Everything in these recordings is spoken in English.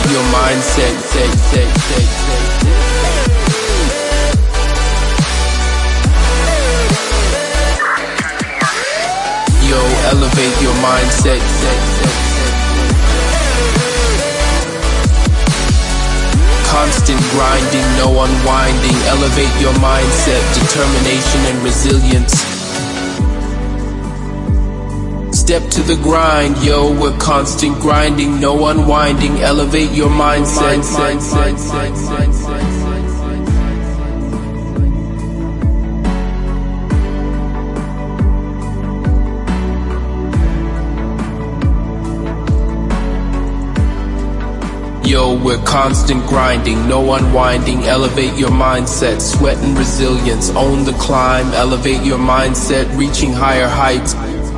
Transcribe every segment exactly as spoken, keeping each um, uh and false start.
your mindset. Set, set, set, set, set. Yo, elevate your mindset. Set, set, set. Constant grinding, no unwinding. Elevate your mindset, determination and resilience. Step to the grind, yo, we're constant grinding, no unwinding. Elevate your mindset. Yo, we're constant grinding, no unwinding. Elevate your mindset, sweat and resilience. Own the climb, elevate your mindset, reaching higher heights.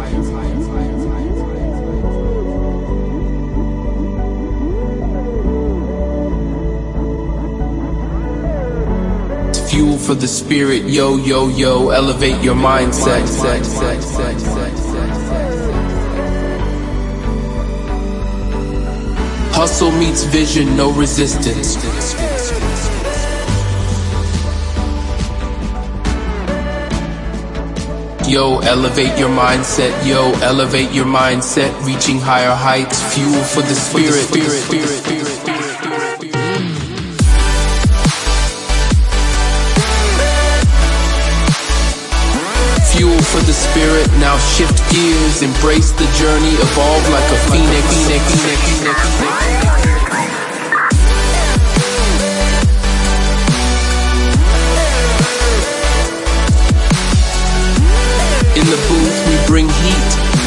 Fuel for the spirit, yo, yo, yo, elevate your mindset. Hustle meets vision, no resistance. Yo, elevate your mindset, yo, elevate your mindset, reaching higher heights, fuel for the spirit. Fuel for the spirit, now shift gears, embrace the journey, evolve like a phoenix. In the booth we bring heat.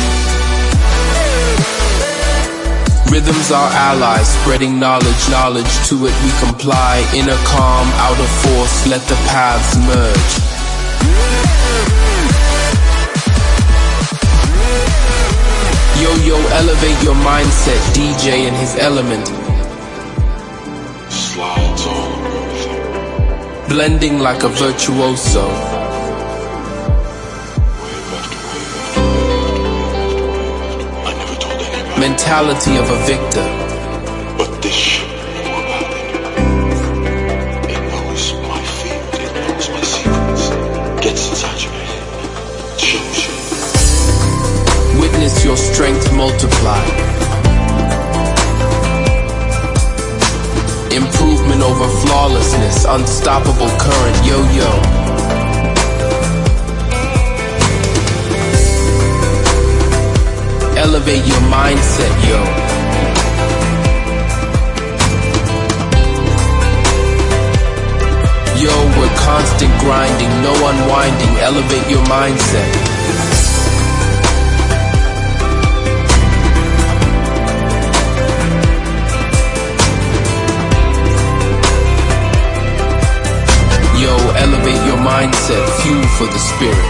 Rhythms are allies, spreading knowledge, knowledge to it we comply. Inner calm, outer force, let the paths merge. Yo, yo, elevate your mindset, D J in his element. Slides on, blending like a virtuoso. Mentality of a victor. But this shit knew about it. It knows my field, it knows my secrets. Gets inside your head, shows you. Witness your strength multiply. Improvement over flawlessness, unstoppable current, yo-yo. Elevate your mindset, yo. Yo, we're constant grinding, no unwinding. Elevate your mindset. Yo, elevate your mindset, fuel for the spirit.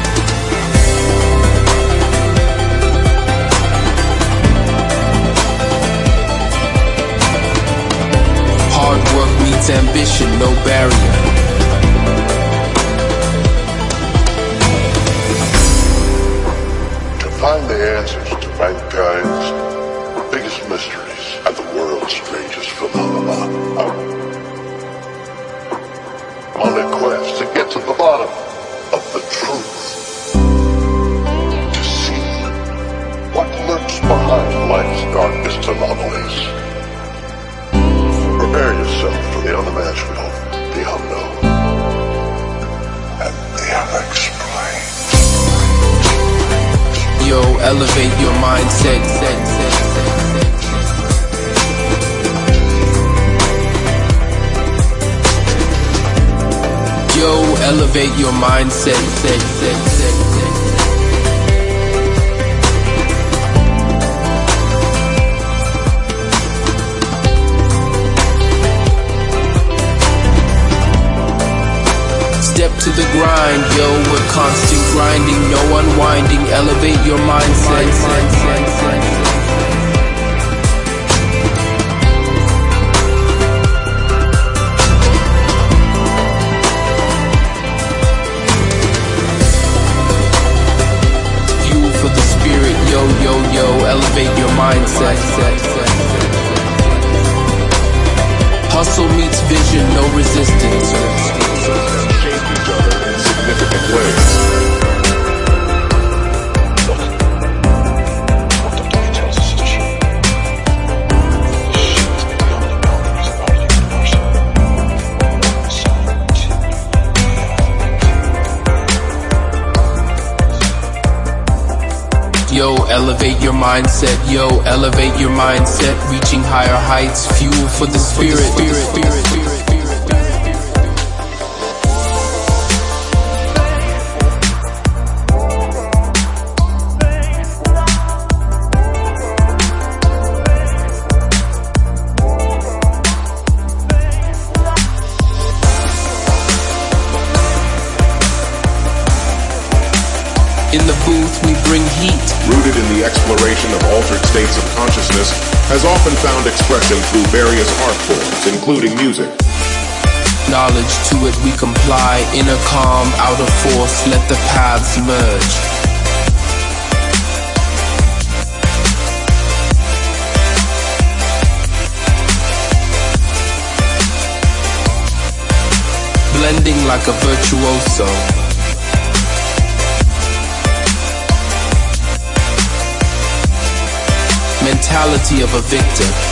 Hard work meets ambition, no barrier. To find the answers to mankind's biggest mysteries and the world's strangest phenomena, I'm on a quest to get to the bottom of the truth. To see what lurks behind life's darkest anomalies. Prepare yourself for the unimaginable, the unknown, and the unexplained. Yo, elevate your mindset. Yo, elevate your mindset. Step to the grind, yo, we're constant grinding, no unwinding. Elevate your mindset. Fuel for the spirit, yo, yo, yo, elevate your mindset. Hustle meets vision, no resistance. Shape each other in significant ways. Look, what Doctor Lee tells us is true. This shit is beyond the boundaries of our universe. One side to Yo, elevate your mindset. Yo, elevate your mindset. Reaching higher heights. Fuel for the spirit. Spirit, spirit, spirit. In the booth, we bring heat. Rooted in the exploration of altered states of consciousness, has often found expression through various art forms, including music. Knowledge to it we comply. Inner calm, outer force, let the paths merge. Blending like a virtuoso. Mentality of a victor.